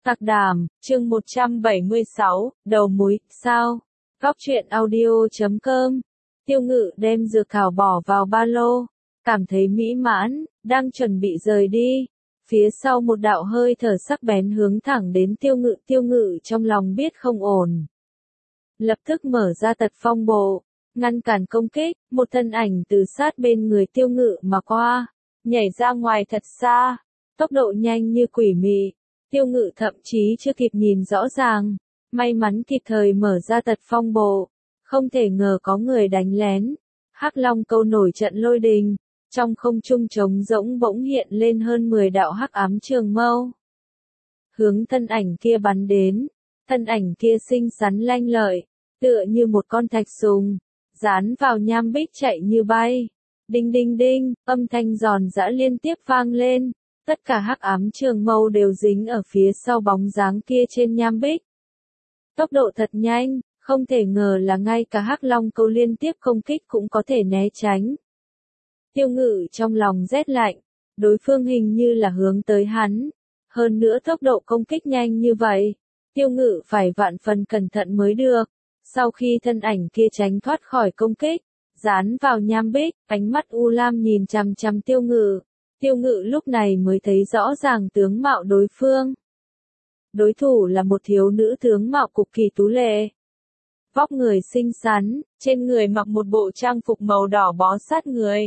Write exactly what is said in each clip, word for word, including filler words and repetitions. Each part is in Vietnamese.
Tạc Đàm, chương một trăm bảy mươi sáu, đầu múi, sao? Góc truyện audio chấm com. Tiêu Ngự đem dược thảo bỏ vào ba lô, cảm thấy mỹ mãn, đang chuẩn bị rời đi. Phía sau một đạo hơi thở sắc bén hướng thẳng đến Tiêu Ngự, Tiêu Ngự trong lòng biết không ổn. Lập tức mở ra tật phong bộ, ngăn cản công kích, một thân ảnh từ sát bên người Tiêu Ngự mà qua, nhảy ra ngoài thật xa, tốc độ nhanh như quỷ mị. Tiêu Ngự thậm chí chưa kịp nhìn rõ ràng, may mắn kịp thời mở ra tật phong bộ, không thể ngờ có người đánh lén. Hắc Long câu nổi trận lôi đình, trong không trung trống rỗng bỗng hiện lên hơn mười đạo hắc ám trường mâu. Hướng thân ảnh kia bắn đến, thân ảnh kia xinh xắn lanh lợi, tựa như một con thạch sùng, dán vào nham bích chạy như bay. Đinh đinh đinh, âm thanh giòn giã liên tiếp vang lên. Tất cả hắc ám trường mâu đều dính ở phía sau bóng dáng kia trên nham bích. Tốc độ thật nhanh, không thể ngờ là ngay cả hắc long câu liên tiếp công kích cũng có thể né tránh. Tiêu Ngự trong lòng rét lạnh, đối phương hình như là hướng tới hắn. Hơn nữa tốc độ công kích nhanh như vậy, Tiêu Ngự phải vạn phần cẩn thận mới được. Sau khi thân ảnh kia tránh thoát khỏi công kích, dán vào nham bích, ánh mắt u lam nhìn chằm chằm Tiêu Ngự. Tiêu Ngự lúc này mới thấy rõ ràng tướng mạo đối phương. Đối thủ là một thiếu nữ tướng mạo cực kỳ tú lệ. Vóc người xinh xắn, trên người mặc một bộ trang phục màu đỏ bó sát người.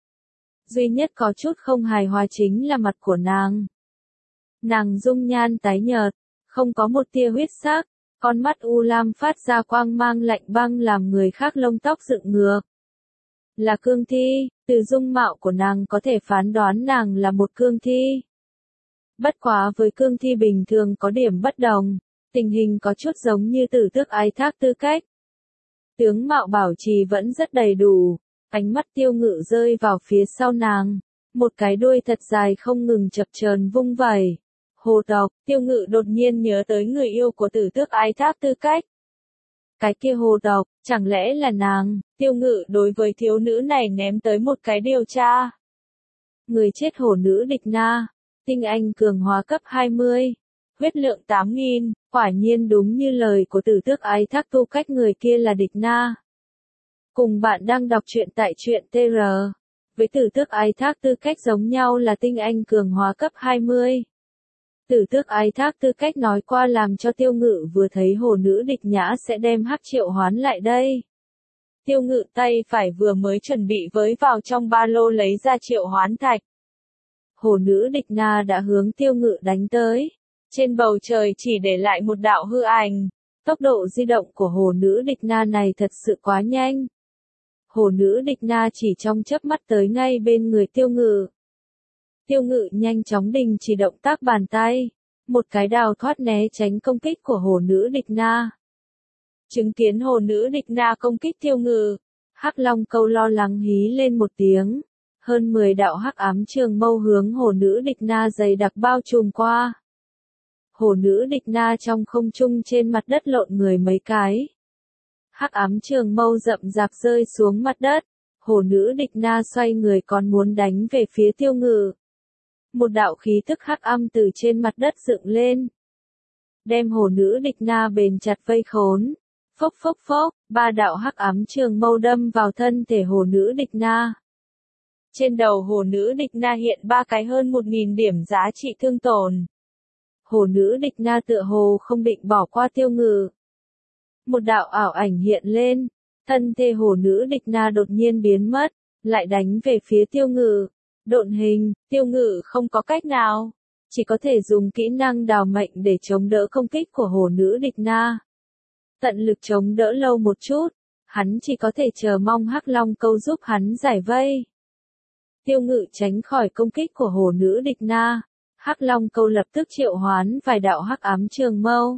Duy nhất có chút không hài hòa chính là mặt của nàng. Nàng dung nhan tái nhợt, không có một tia huyết sắc, con mắt u lam phát ra quang mang lạnh băng làm người khác lông tóc dựng ngược. Là cương thi, từ dung mạo của nàng có thể phán đoán nàng là một cương thi. Bất quá với cương thi bình thường có điểm bất đồng, tình hình có chút giống như Tử Tước Ái Thác Tư Cách. Tướng mạo bảo trì vẫn rất đầy đủ, ánh mắt Tiêu Ngự rơi vào phía sau nàng, một cái đuôi thật dài không ngừng chập chờn vung vẩy. Hồ tộc, Tiêu Ngự đột nhiên nhớ tới người yêu của Tử Tước Ái Thác Tư Cách. Cái kia hồ tộc, chẳng lẽ là nàng? Tiêu Ngự đối với thiếu nữ này ném tới một cái điều tra. Người chết hổ nữ Địch Na, tinh anh cường hóa cấp hai mươi, huyết lượng tám nghìn, quả nhiên đúng như lời của Tử Tước Ái Thác Tu Cách, người kia là Địch Na. Cùng bạn đang đọc truyện tại truyện tê rờ. Với Tử Tước Ái Thác Tư Cách giống nhau là tinh anh cường hóa cấp hai mươi. Tử Tước Ái Thác Tư Cách nói qua làm cho Tiêu Ngự vừa thấy hồ nữ Địch Nhã sẽ đem hắc triệu hoán lại đây. Tiêu Ngự tay phải vừa mới chuẩn bị với vào trong ba lô lấy ra triệu hoán thạch. Hồ nữ Địch Na đã hướng Tiêu Ngự đánh tới. Trên bầu trời chỉ để lại một đạo hư ảnh. Tốc độ di động của hồ nữ Địch Na này thật sự quá nhanh. Hồ nữ Địch Na chỉ trong chớp mắt tới ngay bên người Tiêu Ngự. Tiêu Ngự nhanh chóng đình chỉ động tác bàn tay, một cái đào thoát né tránh công kích của hồ nữ Địch Na. Chứng kiến hồ nữ Địch Na công kích Tiêu Ngự, Hắc Long câu lo lắng hí lên một tiếng, hơn mười đạo hắc ám trường mâu hướng hồ nữ Địch Na dày đặc bao trùm qua. Hồ nữ Địch Na trong không trung trên mặt đất lộn người mấy cái. Hắc ám trường mâu rậm rạp rơi xuống mặt đất, hồ nữ Địch Na xoay người còn muốn đánh về phía Tiêu Ngự. Một đạo khí tức hắc âm từ trên mặt đất dựng lên, đem hồ nữ Địch Na bền chặt vây khốn. Phốc phốc phốc, ba đạo hắc ám trường mâu đâm vào thân thể hồ nữ Địch Na. Trên đầu hồ nữ Địch Na hiện ba cái hơn một nghìn điểm giá trị thương tổn. Hồ nữ Địch Na tựa hồ không định bỏ qua Tiêu Ngự. Một đạo ảo ảnh hiện lên, thân thể hồ nữ Địch Na đột nhiên biến mất, lại đánh về phía Tiêu Ngự. Độn hình, Tiêu Ngự không có cách nào, chỉ có thể dùng kỹ năng đào mệnh để chống đỡ công kích của hồ nữ Địch Na. Tận lực chống đỡ lâu một chút, hắn chỉ có thể chờ mong Hắc Long câu giúp hắn giải vây. Tiêu Ngự tránh khỏi công kích của hồ nữ Địch Na, Hắc Long câu lập tức triệu hoán vài đạo hắc ám trường mâu.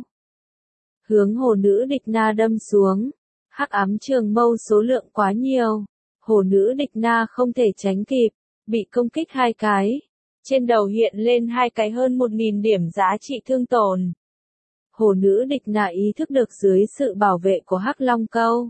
Hướng hồ nữ Địch Na đâm xuống, hắc ám trường mâu số lượng quá nhiều, hồ nữ Địch Na không thể tránh kịp, bị công kích hai cái. Trên đầu hiện lên hai cái hơn một nghìn điểm giá trị thương tổn. Hồ nữ Địch Na ý thức được dưới sự bảo vệ của Hắc Long câu,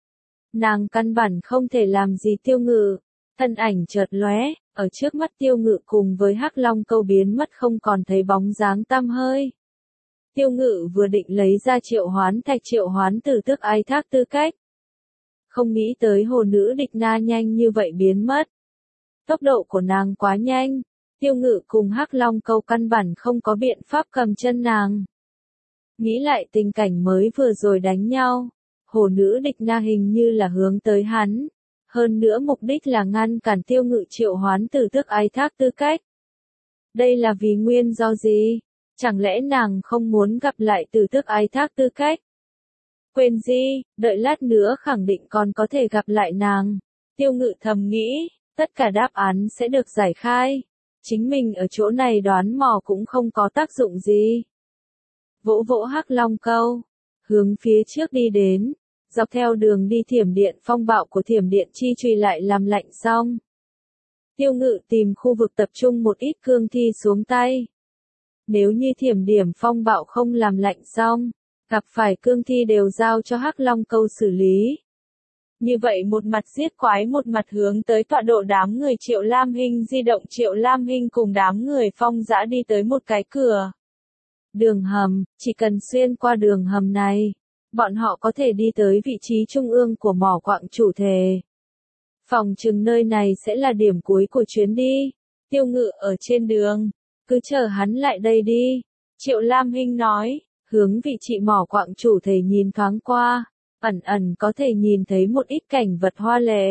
nàng căn bản không thể làm gì Tiêu Ngự. Thân ảnh chợt lóe, ở trước mắt Tiêu Ngự cùng với Hắc Long câu biến mất không còn thấy bóng dáng tăm hơi. Tiêu Ngự vừa định lấy ra triệu hoán thạch triệu hoán tử tước ái thác tư cách. Không nghĩ tới hồ nữ địch na nhanh như vậy biến mất. Tốc độ của nàng quá nhanh, Tiêu Ngự cùng Hắc Long Câu căn bản không có biện pháp cầm chân nàng. Nghĩ lại tình cảnh mới vừa rồi đánh nhau, hồ nữ địch na hình như là hướng tới hắn, hơn nữa mục đích là ngăn cản Tiêu Ngự triệu hoán tử tước ái thác tư cách. Đây là vì nguyên do gì? Chẳng lẽ nàng không muốn gặp lại tử tước ái thác tư cách? Quên gì, đợi lát nữa khẳng định còn có thể gặp lại nàng. Tiêu Ngự thầm nghĩ, tất cả đáp án sẽ được giải khai. Chính mình ở chỗ này đoán mò cũng không có tác dụng gì. Vỗ vỗ Hắc Long Câu, hướng phía trước đi đến, dọc theo đường đi thiểm điện phong bạo của thiểm điện chi truy lại làm lạnh xong. Tiêu Ngự tìm khu vực tập trung một ít cương thi xuống tay. Nếu như thiểm điểm phong bạo không làm lạnh xong, gặp phải cương thi đều giao cho Hắc Long Câu xử lý. Như vậy một mặt giết quái một mặt hướng tới tọa độ đám người Triệu Lam Hinh di động. Triệu Lam Hinh cùng đám người Phong Dã đi tới một cái cửa. Đường hầm, chỉ cần xuyên qua đường hầm này, bọn họ có thể đi tới vị trí trung ương của mỏ quặng chủ thể. Phòng chừng nơi này sẽ là điểm cuối của chuyến đi. Tiêu Ngự ở trên đường, cứ chờ hắn lại đây đi. Triệu Lam Hinh nói, hướng vị trí mỏ quặng chủ thể nhìn thoáng qua, ẩn ẩn có thể nhìn thấy một ít cảnh vật hoa lệ.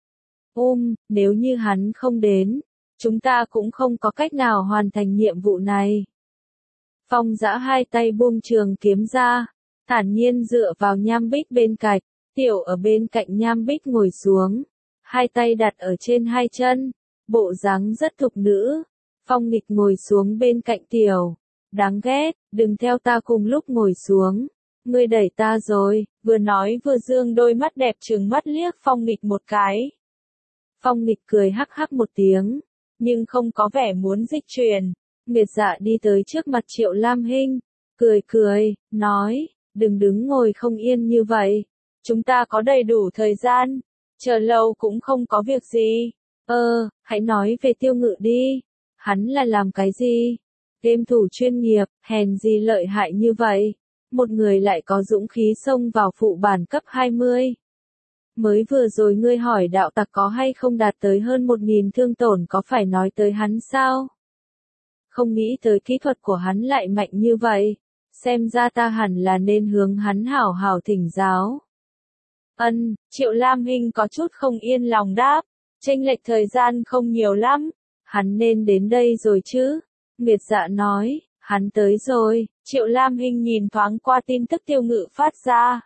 Um, nếu như hắn không đến, chúng ta cũng không có cách nào hoàn thành nhiệm vụ này. Phong Dã hai tay buông trường kiếm ra, thản nhiên dựa vào Nham Bích bên cạnh, Tiểu ở bên cạnh Nham Bích ngồi xuống, hai tay đặt ở trên hai chân, bộ dáng rất thục nữ. Phong Nghịch ngồi xuống bên cạnh Tiểu, đáng ghét, đừng theo ta cùng lúc ngồi xuống, ngươi đẩy ta rồi, vừa nói vừa dương đôi mắt đẹp trừng mắt liếc Phong Nghịch một cái. Phong Nghịch cười hắc hắc một tiếng, nhưng không có vẻ muốn dịch chuyển. Nguyệt Dạ đi tới trước mặt Triệu Lam Hinh, cười cười, nói, đừng đứng ngồi không yên như vậy, chúng ta có đầy đủ thời gian, chờ lâu cũng không có việc gì. Ơ, hãy nói về Tiêu Ngự đi, hắn là làm cái gì? Game thủ chuyên nghiệp, hèn gì lợi hại như vậy, một người lại có dũng khí xông vào phụ bản cấp hai mươi. Mới vừa rồi ngươi hỏi đạo tặc có hay không đạt tới hơn một nghìn thương tổn có phải nói tới hắn sao? Không nghĩ tới kỹ thuật của hắn lại mạnh như vậy, xem ra ta hẳn là nên hướng hắn hảo hảo thỉnh giáo. Ân, Triệu Lam Hinh có chút không yên lòng đáp, chênh lệch thời gian không nhiều lắm, hắn nên đến đây rồi chứ? Nguyệt Dạ nói, hắn tới rồi. Triệu Lam Hinh nhìn thoáng qua tin tức Tiêu Ngự phát ra.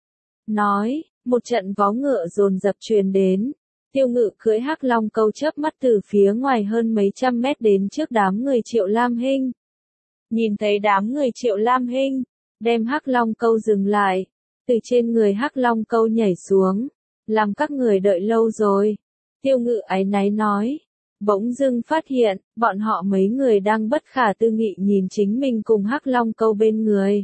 Nói, một trận vó ngựa dồn dập truyền đến. Tiêu Ngự cưỡi Hắc Long Câu chớp mắt từ phía ngoài hơn mấy trăm mét đến trước đám người Triệu Lam Hinh. Nhìn thấy đám người Triệu Lam Hinh, đem Hắc Long Câu dừng lại, từ trên người Hắc Long Câu nhảy xuống, làm các người đợi lâu rồi. Tiêu Ngự áy náy nói, bỗng dưng phát hiện, bọn họ mấy người đang bất khả tư nghị nhìn chính mình cùng Hắc Long Câu bên người.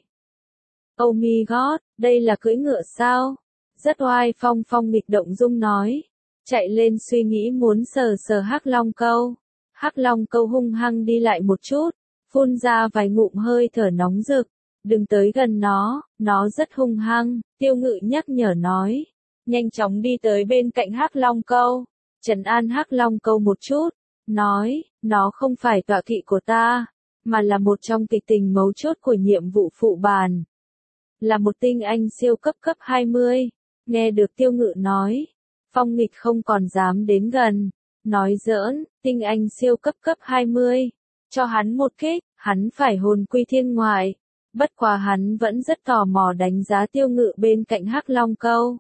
Oh my god, đây là cưỡi ngựa sao? Rất oai. Phong Phong nghịch động dung nói. Chạy lên suy nghĩ muốn sờ sờ Hắc Long Câu. Hắc Long Câu hung hăng đi lại một chút, phun ra vài ngụm hơi thở nóng rực. Đừng tới gần nó, nó rất hung hăng. Tiêu Ngự nhắc nhở nói. Nhanh chóng đi tới bên cạnh Hắc Long Câu, trấn an Hắc Long Câu một chút, nói, nó không phải tọa kỵ của ta, mà là một trong kịch tình mấu chốt của nhiệm vụ phụ bàn. Là một tinh anh siêu cấp cấp hai mươi. Nghe được Tiêu Ngự nói, Phong Nghịch không còn dám đến gần, nói giỡn, tinh anh siêu cấp cấp hai mươi, cho hắn một kích, hắn phải hồn quy thiên ngoại. Bất quá hắn vẫn rất tò mò đánh giá Tiêu Ngự bên cạnh Hắc Long Câu.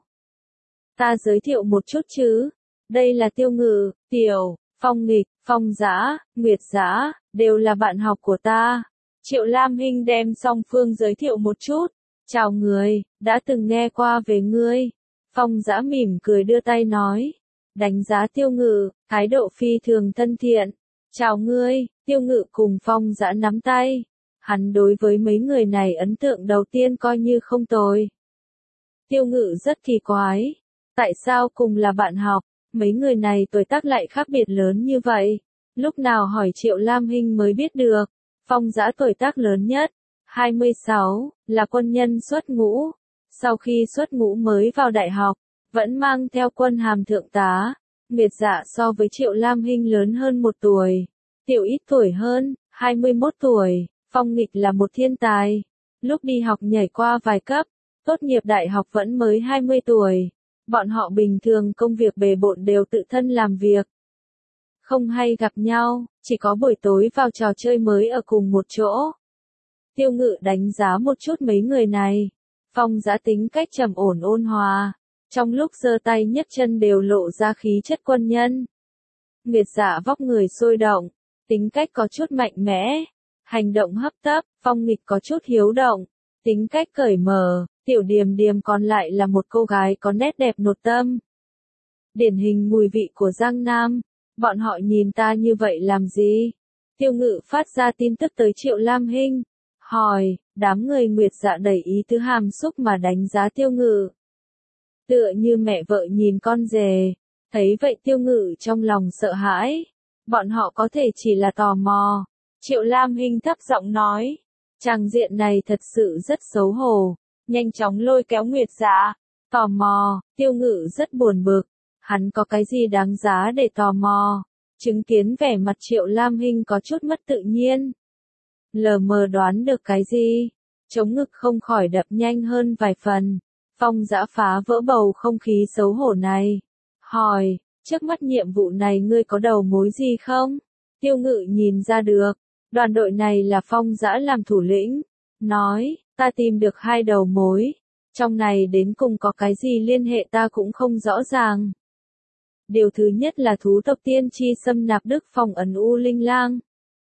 Ta giới thiệu một chút chứ, đây là Tiêu Ngự, Tiểu, Phong Nghịch, Phong Dã, Nguyệt Dã, đều là bạn học của ta. Triệu Lam Hinh đem song phương giới thiệu một chút. Chào người, đã từng nghe qua về ngươi. Phong Dã mỉm cười đưa tay nói. Đánh giá Tiêu Ngự, thái độ phi thường thân thiện. Chào ngươi. Tiêu Ngự cùng Phong Dã nắm tay. Hắn đối với mấy người này ấn tượng đầu tiên coi như không tồi. Tiêu Ngự rất kỳ quái. Tại sao cùng là bạn học, mấy người này tuổi tác lại khác biệt lớn như vậy? Lúc nào hỏi Triệu Lam Hinh mới biết được. Phong Dã tuổi tác lớn nhất, hai mươi sáu, là quân nhân xuất ngũ. Sau khi xuất ngũ mới vào đại học, vẫn mang theo quân hàm thượng tá. Nguyệt Dạ so với Triệu Lam Hinh lớn hơn một tuổi. Tiểu ít tuổi hơn, hai mươi mốt tuổi. Phong Nghịch là một thiên tài. Lúc đi học nhảy qua vài cấp, tốt nghiệp đại học vẫn mới hai mươi tuổi. Bọn họ bình thường công việc bề bộn đều tự thân làm việc. Không hay gặp nhau, chỉ có buổi tối vào trò chơi mới ở cùng một chỗ. Tiêu Ngự đánh giá một chút mấy người này. Phong Dã tính cách trầm ổn ôn hòa, trong lúc giơ tay nhấc chân đều lộ ra khí chất quân nhân. Nguyệt Dạ vóc người sôi động, tính cách có chút mạnh mẽ, hành động hấp tấp. Phong Nghịch có chút hiếu động, tính cách cởi mở. Tiểu Điềm Điềm còn lại là một cô gái có nét đẹp nội tâm. Điển hình mùi vị của Giang Nam. Bọn họ nhìn ta như vậy làm gì? Tiêu Ngự phát ra tin tức tới Triệu Lam Hinh. Hỏi, đám người Nguyệt Dạ đẩy ý tứ hàm xúc mà đánh giá Tiêu Ngự. Tựa như mẹ vợ nhìn con rể. Thấy vậy Tiêu Ngự trong lòng sợ hãi. Bọn họ có thể chỉ là tò mò. Triệu Lam Hinh thấp giọng nói. Tràng diện này thật sự rất xấu hổ. Nhanh chóng lôi kéo Nguyệt Dạ. Tò mò, Tiêu Ngự rất buồn bực. Hắn có cái gì đáng giá để tò mò? Chứng kiến vẻ mặt Triệu Lam Hinh có chút mất tự nhiên. Lờ mờ đoán được cái gì? Chống ngực không khỏi đập nhanh hơn vài phần. Phong Dã phá vỡ bầu không khí xấu hổ này. Hỏi, trước mắt nhiệm vụ này ngươi có đầu mối gì không? Tiêu Ngự nhìn ra được. Đoàn đội này là Phong Dã làm thủ lĩnh. Nói, ta tìm được hai đầu mối. Trong này đến cùng có cái gì liên hệ ta cũng không rõ ràng. Điều thứ nhất là thú tộc tiên tri xâm nạp Đức Phong ấn U Linh Lang.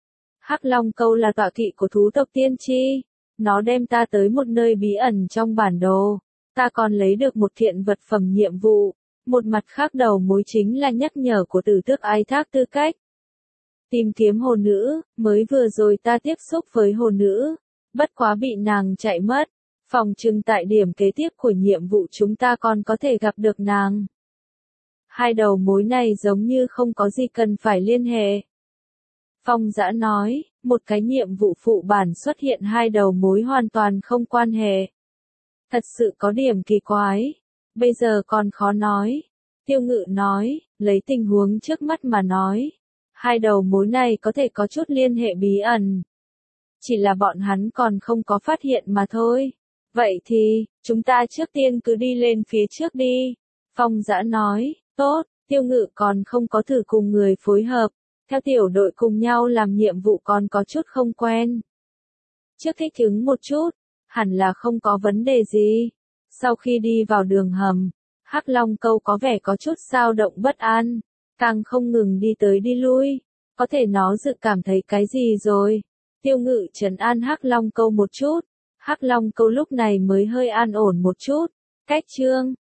Hắc Long Câu là tọa kỵ của thú tộc tiên tri. Nó đem ta tới một nơi bí ẩn trong bản đồ. Ta còn lấy được một thiện vật phẩm nhiệm vụ. Một mặt khác đầu mối chính là nhắc nhở của Tử Tước Ái Thác Tư Cách. Tìm kiếm hồ nữ, mới vừa rồi ta tiếp xúc với hồ nữ. Bất quá bị nàng chạy mất. Phòng trừng tại điểm kế tiếp của nhiệm vụ chúng ta còn có thể gặp được nàng. Hai đầu mối này giống như không có gì cần phải liên hệ. Phong Dã nói, một cái nhiệm vụ phụ bản xuất hiện hai đầu mối hoàn toàn không quan hệ. Thật sự có điểm kỳ quái. Bây giờ còn khó nói. Tiêu Ngự nói, lấy tình huống trước mắt mà nói. Hai đầu mối này có thể có chút liên hệ bí ẩn. Chỉ là bọn hắn còn không có phát hiện mà thôi. Vậy thì, chúng ta trước tiên cứ đi lên phía trước đi. Phong Dã nói, tốt, Tiêu Ngự còn không có thử cùng người phối hợp. Theo tiểu đội cùng nhau làm nhiệm vụ còn có chút không quen. Trước thích ứng một chút, hẳn là không có vấn đề gì. Sau khi đi vào đường hầm, Hắc Long Câu có vẻ có chút dao động bất an. Càng không ngừng đi tới đi lui. Có thể nó dự cảm thấy cái gì rồi. Tiêu Ngự trấn an Hắc Long Câu một chút. Hắc Long Câu lúc này mới hơi an ổn một chút. Cách chương